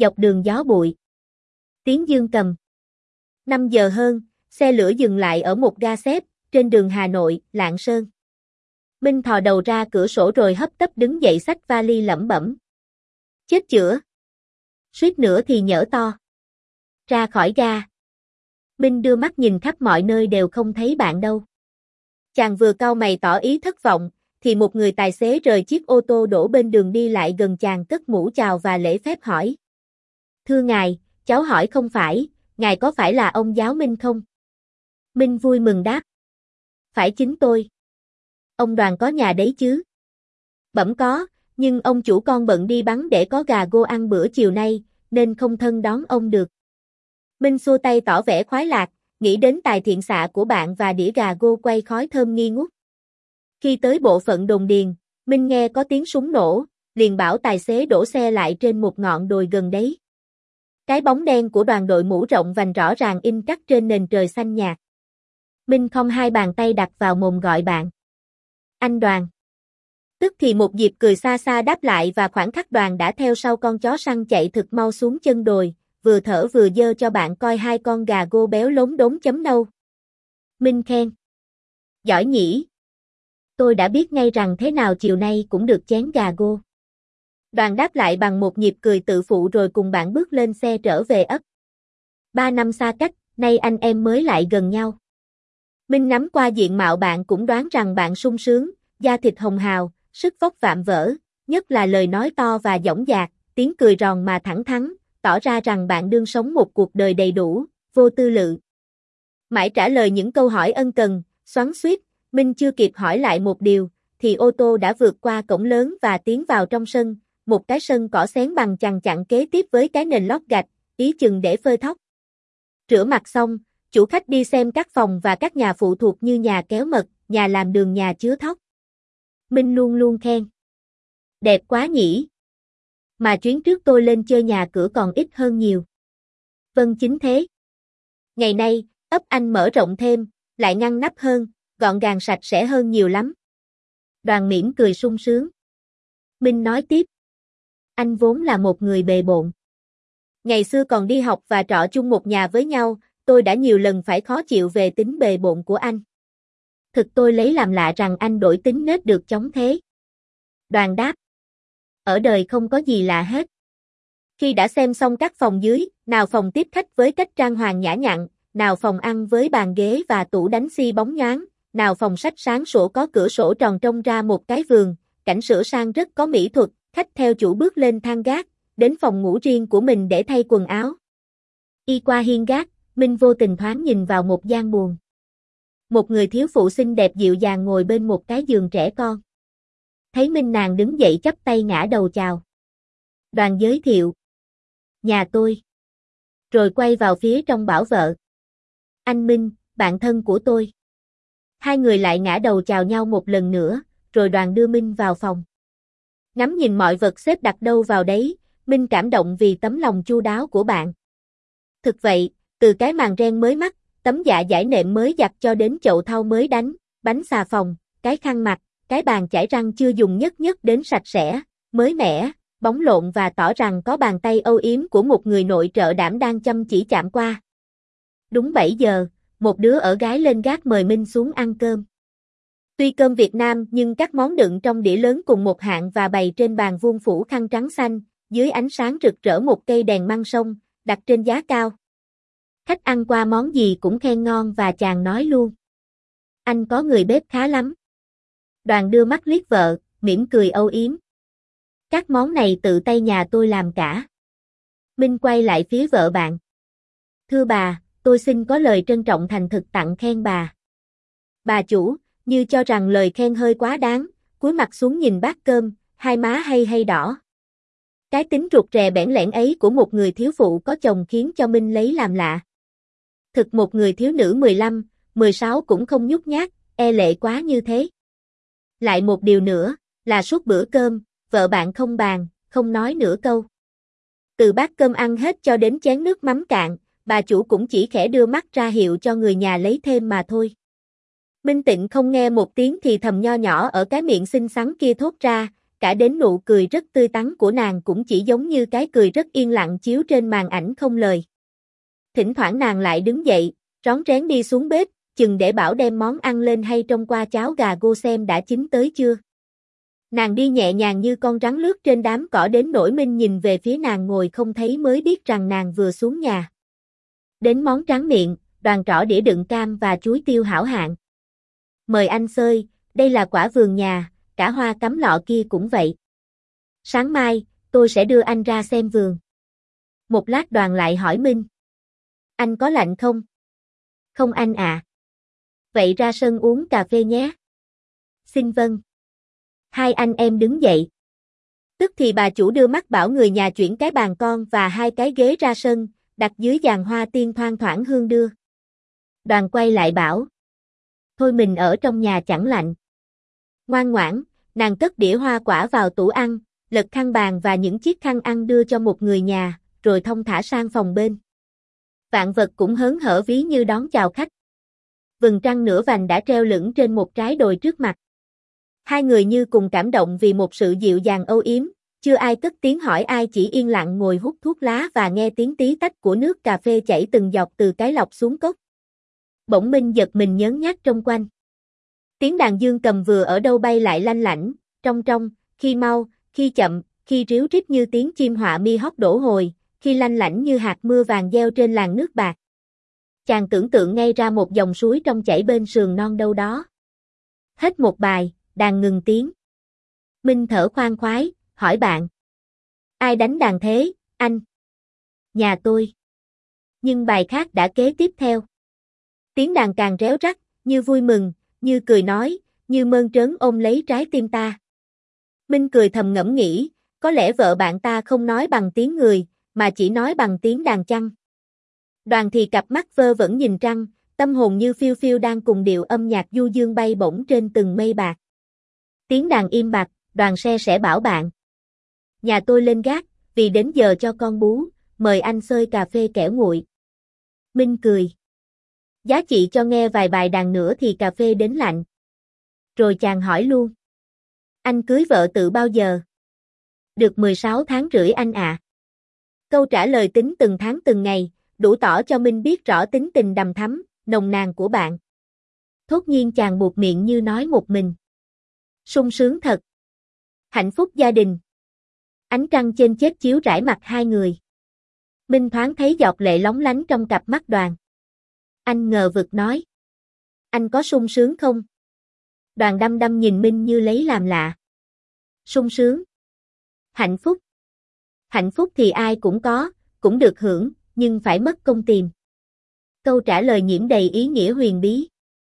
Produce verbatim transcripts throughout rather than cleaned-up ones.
Dọc đường gió bụi. Tiếng dương cầm. năm giờ hơn, xe lửa dừng lại ở một ga xếp, trên đường Hà Nội, Lạng Sơn. Minh thò đầu ra cửa sổ rồi hấp tấp đứng dậy xách vali lẩm bẩm. Chết chữa. Suýt nữa thì nhỡ to. Ra khỏi ga. Minh đưa mắt nhìn khắp mọi nơi đều không thấy bạn đâu. Chàng vừa cau mày tỏ ý thất vọng, thì một người tài xế rời chiếc ô tô đổ bên đường đi lại gần chàng cất mũ chào và lễ phép hỏi. Thưa ngài, cháu hỏi không phải, ngài có phải là ông giáo Minh không? Minh vui mừng đáp. Phải chính tôi. Ông Đoàn có nhà đấy chứ? Bẩm có, nhưng ông chủ con bận đi bắn để có gà gô ăn bữa chiều nay, nên không thân đón ông được. Minh xua tay tỏ vẻ khoái lạc, nghĩ đến tài thiện xạ của bạn và đĩa gà gô quay khói thơm nghi ngút. Khi tới bộ phận đồn điền, Minh nghe có tiếng súng nổ, liền bảo tài xế đổ xe lại trên một ngọn đồi gần đấy. Cái bóng đen của đoàn đội mũ rộng vành rõ ràng in cắt trên nền trời xanh nhạt. Minh không hai bàn tay đặt vào mồm gọi bạn. Anh Đoàn. Tức thì một Diệp cười xa xa đáp lại và khoảng khắc Đoàn đã theo sau con chó săn chạy thực mau xuống chân đồi, vừa thở vừa dơ cho bạn coi hai con gà gô béo lốm đốm chấm nâu. Minh khen. Giỏi nhỉ. Tôi đã biết ngay rằng thế nào chiều nay cũng được chén gà gô. Đoàn đáp lại bằng một nhịp cười tự phụ rồi cùng bạn bước lên xe trở về ấp. Ba năm xa cách, nay anh em mới lại gần nhau. Minh nắm qua diện mạo bạn cũng đoán rằng bạn sung sướng, da thịt hồng hào, sức vóc vạm vỡ, nhất là lời nói to và dõng dạc, tiếng cười ròn mà thẳng thắn, tỏ ra rằng bạn đương sống một cuộc đời đầy đủ, vô tư lự. Mãi trả lời những câu hỏi ân cần, xoắn xuýt, Minh chưa kịp hỏi lại một điều, thì ô tô đã vượt qua cổng lớn và tiến vào trong sân, một cái sân cỏ xén bằng chằng chặn kế tiếp với cái nền lót gạch, ý chừng để phơi thóc. Rửa mặt xong, chủ khách đi xem các phòng và các nhà phụ thuộc như nhà kéo mật, nhà làm đường, nhà chứa thóc. Minh luôn luôn khen. Đẹp quá nhỉ. Mà chuyến trước tôi lên chơi nhà cửa còn ít hơn nhiều. Vâng chính thế. Ngày nay, ấp anh mở rộng thêm, lại ngăn nắp hơn, gọn gàng sạch sẽ hơn nhiều lắm. Đoàn mỉm cười sung sướng. Minh nói tiếp. Anh vốn là một người bề bộn. Ngày xưa còn đi học và trọ chung một nhà với nhau, tôi đã nhiều lần phải khó chịu về tính bề bộn của anh. Thực tôi lấy làm lạ rằng anh đổi tính nết được chóng thế. Đoàn đáp. Ở đời không có gì lạ hết. Khi đã xem xong các phòng dưới, nào phòng tiếp khách với cách trang hoàng nhã nhặn, nào phòng ăn với bàn ghế và tủ đánh xi bóng nhoáng, nào phòng sách sáng sủa có cửa sổ tròn trông ra một cái vườn, cảnh sửa sang rất có mỹ thuật, khách theo chủ bước lên thang gác, đến phòng ngủ riêng của mình để thay quần áo. Y qua hiên gác, Minh vô tình thoáng nhìn vào một gian buồng. Một người thiếu phụ xinh đẹp dịu dàng ngồi bên một cái giường trẻ con. Thấy Minh nàng đứng dậy chắp tay ngã đầu chào. Đoàn giới thiệu. Nhà tôi. Rồi quay vào phía trong bảo vợ. Anh Minh, bạn thân của tôi. Hai người lại ngã đầu chào nhau một lần nữa, rồi Đoàn đưa Minh vào phòng. Ngắm nhìn mọi vật xếp đặt đâu vào đấy, Minh cảm động vì tấm lòng chu đáo của bạn. Thực vậy, từ cái màn ren mới mắc, tấm dạ giải nệm mới giặt cho đến chậu thau mới đánh, bánh xà phòng, cái khăn mặt, cái bàn chải răng chưa dùng nhất nhất đến sạch sẽ, mới mẻ, bóng lộn và tỏ rằng có bàn tay âu yếm của một người nội trợ đảm đang chăm chỉ chạm qua. Đúng bảy giờ, một đứa ở gái lên gác mời Minh xuống ăn cơm. Tuy cơm Việt Nam nhưng các món đựng trong đĩa lớn cùng một hạng và bày trên bàn vuông phủ khăn trắng xanh, dưới ánh sáng rực rỡ một cây đèn măng sông, đặt trên giá cao. Khách ăn qua món gì cũng khen ngon và chàng nói luôn. Anh có người bếp khá lắm. Đoàn đưa mắt liếc vợ, mỉm cười âu yếm. Các món này tự tay nhà tôi làm cả. Minh quay lại phía vợ bạn. Thưa bà, tôi xin có lời trân trọng thành thực tặng khen bà. Bà chủ, như cho rằng lời khen hơi quá đáng, cúi mặt xuống nhìn bát cơm, hai má hay hay đỏ. Cái tính rụt rè bẽn lẽn ấy của một người thiếu phụ có chồng khiến cho Minh lấy làm lạ. Thực một người thiếu nữ mười lăm, mười sáu cũng không nhút nhát, e lệ quá như thế. Lại một điều nữa, là suốt bữa cơm, vợ bạn không bàn, không nói nửa câu. Từ bát cơm ăn hết cho đến chén nước mắm cạn, bà chủ cũng chỉ khẽ đưa mắt ra hiệu cho người nhà lấy thêm mà thôi. Minh Tịnh không nghe một tiếng thì thầm nho nhỏ ở cái miệng xinh xắn kia thốt ra, cả đến nụ cười rất tươi tắn của nàng cũng chỉ giống như cái cười rất yên lặng chiếu trên màn ảnh không lời. Thỉnh thoảng nàng lại đứng dậy, rón rén đi xuống bếp, chừng để bảo đem món ăn lên hay trông qua cháo gà gô xem đã chín tới chưa. Nàng đi nhẹ nhàng như con rắn lướt trên đám cỏ đến nỗi Minh nhìn về phía nàng ngồi không thấy mới biết rằng nàng vừa xuống nhà. Đến món tráng miệng, Đoàn trỏ đĩa đựng cam và chuối tiêu hảo hạng. Mời anh xơi, đây là quả vườn nhà, cả hoa cắm lọ kia cũng vậy. Sáng mai, tôi sẽ đưa anh ra xem vườn. Một lát Đoàn lại hỏi Minh. Anh có lạnh không? Không anh ạ. À. Vậy ra sân uống cà phê nhé. Xin vâng. Hai anh em đứng dậy. Tức thì bà chủ đưa mắt bảo người nhà chuyển cái bàn con và hai cái ghế ra sân, đặt dưới giàn hoa tiên thoang thoảng hương đưa. Đoàn quay lại bảo. Thôi mình ở trong nhà chẳng lạnh. Ngoan ngoãn, nàng cất đĩa hoa quả vào tủ ăn, lật khăn bàn và những chiếc khăn ăn đưa cho một người nhà, rồi thong thả sang phòng bên. Vạn vật cũng hớn hở ví như đón chào khách. Vầng trăng nửa vành đã treo lửng trên một trái đồi trước mặt. Hai người như cùng cảm động vì một sự dịu dàng âu yếm, chưa ai cất tiếng hỏi ai, chỉ yên lặng ngồi hút thuốc lá và nghe tiếng tí tách của nước cà phê chảy từng giọt từ cái lọc xuống cốc. Bỗng Minh giật mình nhớn nhác trông quanh. Tiếng đàn dương cầm vừa ở đâu bay lại lanh lảnh, trong trong, khi mau, khi chậm, khi ríu rít như tiếng chim họa mi hót đổ hồi, khi lanh lảnh như hạt mưa vàng gieo trên làn nước bạc. Chàng tưởng tượng ngay ra một dòng suối trong chảy bên sườn non đâu đó. Hết một bài, đàn ngừng tiếng. Minh thở khoan khoái, hỏi bạn. Ai đánh đàn thế, anh? Nhà tôi. Nhưng bài khác đã kế tiếp theo. Tiếng đàn càng réo rắt, như vui mừng, như cười nói, như mơn trớn ôm lấy trái tim ta. Minh cười thầm ngẫm nghĩ, có lẽ vợ bạn ta không nói bằng tiếng người, mà chỉ nói bằng tiếng đàn chăng. Đoàn thì cặp mắt vơ vẩn nhìn trăng, tâm hồn như phiêu phiêu đang cùng điệu âm nhạc du dương bay bổng trên từng mây bạc. Tiếng đàn im bặt, Đoàn se sẽ bảo bạn. Nhà tôi lên gác, vì đến giờ cho con bú, mời anh xơi cà phê kẻo nguội. Minh cười. Giá trị cho nghe vài bài đàn nữa thì cà phê đến lạnh. Rồi chàng hỏi luôn. Anh cưới vợ tự bao giờ? Được mười sáu tháng rưỡi anh ạ. À. Câu trả lời tính từng tháng từng ngày, đủ tỏ cho Minh biết rõ tính tình đầm thắm, nồng nàn của bạn. Thốt nhiên chàng buột miệng như nói một mình. Sung sướng thật. Hạnh phúc gia đình. Ánh trăng trên chết chiếu rải mặt hai người. Minh thoáng thấy giọt lệ lóng lánh trong cặp mắt Đoàn. Anh ngờ vực nói. Anh có sung sướng không? Đoàn đăm đăm nhìn Minh như lấy làm lạ. Sung sướng. Hạnh phúc. Hạnh phúc thì ai cũng có, cũng được hưởng, nhưng phải mất công tìm. Câu trả lời nhiễm đầy ý nghĩa huyền bí.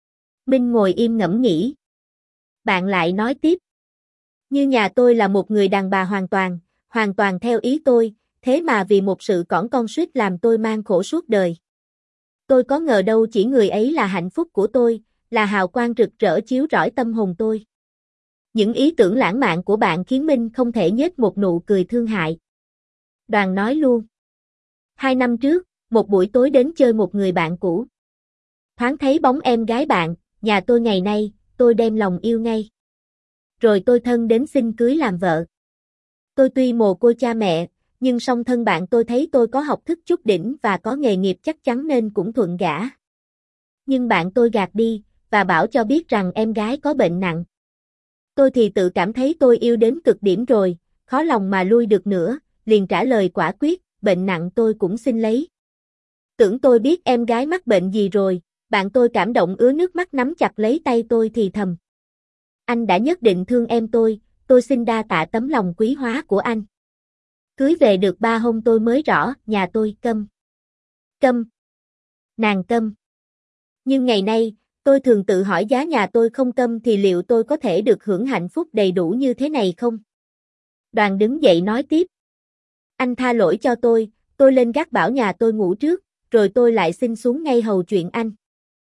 Minh ngồi im ngẫm nghĩ. Bạn lại nói tiếp. Như nhà tôi là một người đàn bà hoàn toàn, hoàn toàn theo ý tôi, thế mà vì một sự cỏn con suýt làm tôi mang khổ suốt đời. Tôi có ngờ đâu chỉ người ấy là hạnh phúc của tôi, là hào quang rực rỡ chiếu rọi tâm hồn tôi. Những ý tưởng lãng mạn của bạn khiến Minh không thể nhếch một nụ cười thương hại. Đoàn nói luôn. Hai năm trước, một buổi tối đến chơi một người bạn cũ. Thoáng thấy bóng em gái bạn, nhà tôi ngày nay, tôi đem lòng yêu ngay. Rồi tôi thân đến xin cưới làm vợ. Tôi tuy mồ côi cha mẹ, nhưng song thân bạn tôi thấy tôi có học thức chút đỉnh và có nghề nghiệp chắc chắn nên cũng thuận gả. Nhưng bạn tôi gạt đi, và bảo cho biết rằng em gái có bệnh nặng. Tôi thì tự cảm thấy tôi yêu đến cực điểm rồi, khó lòng mà lui được nữa, liền trả lời quả quyết, bệnh nặng tôi cũng xin lấy. Tưởng tôi biết em gái mắc bệnh gì rồi, bạn tôi cảm động ứa nước mắt nắm chặt lấy tay tôi thì thầm. Anh đã nhất định thương em tôi, tôi xin đa tạ tấm lòng quý hóa của anh. Cưới về được ba hôm tôi mới rõ, nhà tôi câm. Câm. Nàng câm. Nhưng ngày nay, tôi thường tự hỏi giá nhà tôi không câm thì liệu tôi có thể được hưởng hạnh phúc đầy đủ như thế này không? Đoàn đứng dậy nói tiếp. Anh tha lỗi cho tôi, tôi lên gác bảo nhà tôi ngủ trước, rồi tôi lại xin xuống ngay hầu chuyện anh.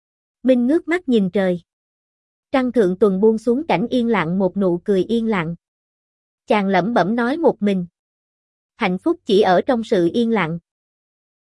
Minh ngước mắt nhìn trời. Trăng thượng tuần buông xuống cảnh yên lặng, một nụ cười yên lặng. Chàng lẩm bẩm nói một mình. Hạnh phúc chỉ ở trong sự yên lặng.